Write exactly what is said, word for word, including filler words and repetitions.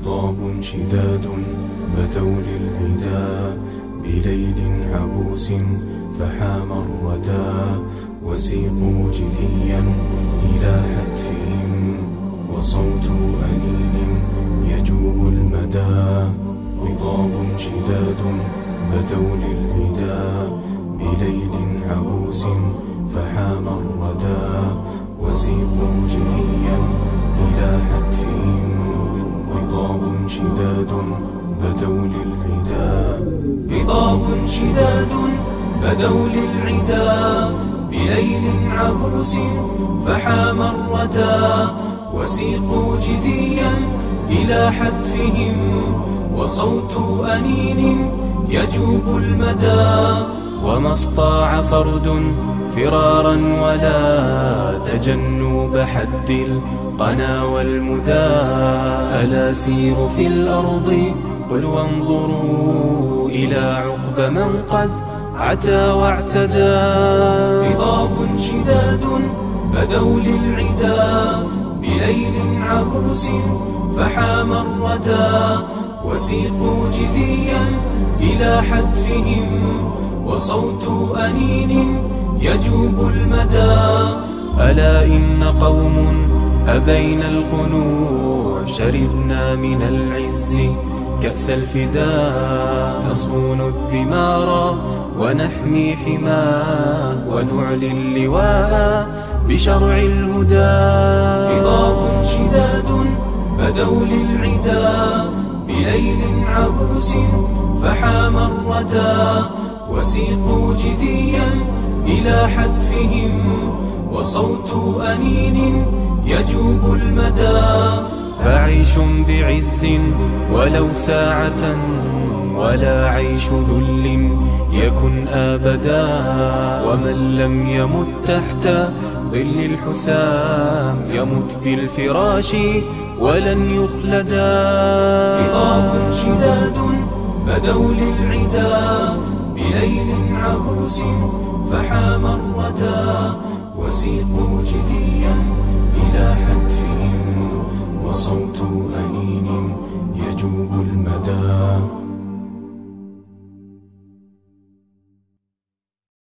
خطاب شداد بدوا للعدا بليل عبوس فحام الردى وسيقوا جثيا إلى حتفهم وصوت أنين يجوب المدى. خطاب شداد بدوا للعدا بليل عبوس فحام الردى وسيقوا جثيا إلى حتفهم. خطاب شداد بدوا للعدا خطاب شداد بدوا للعدا بليل عبوس فحام الردى وسيقوا جثيا إلى حتفهم وصوت أنين يجوب المدى. وما استطاع فرد فرارا ولا تجنب حد القنا والمدى. ألا سيروا في الأرض قل وانظروا إلى عقب من قد عتى واعتدى. خطاب شداد بدوا للعدا بليل عبوس فحام الردى وسيقوا جثيا إلى حتفهم وصوت أنين يجوب المدى. ألا إن قوم أبين الخنوع شربنا من العز كأس الفداء. نصون الثمار ونحمي حماه ونعلي اللواء بشرع الهدى. خطاب شداد بدوا للعدا بليل عبوس فحام الردى وسيقوا جثيا إلى حتفهم وصوت أنين يجوب المدى. فعيش بعز ولو ساعة ولا عيش ذل يكن أبدا. ومن لم يمت تحت ظل الحسام يمت بالفراش ولن يخلدا. خطاب شداد بدوا للعدا بليل عبوس فحام الردى وسيقوا جثيا إلى حتفهم وصوت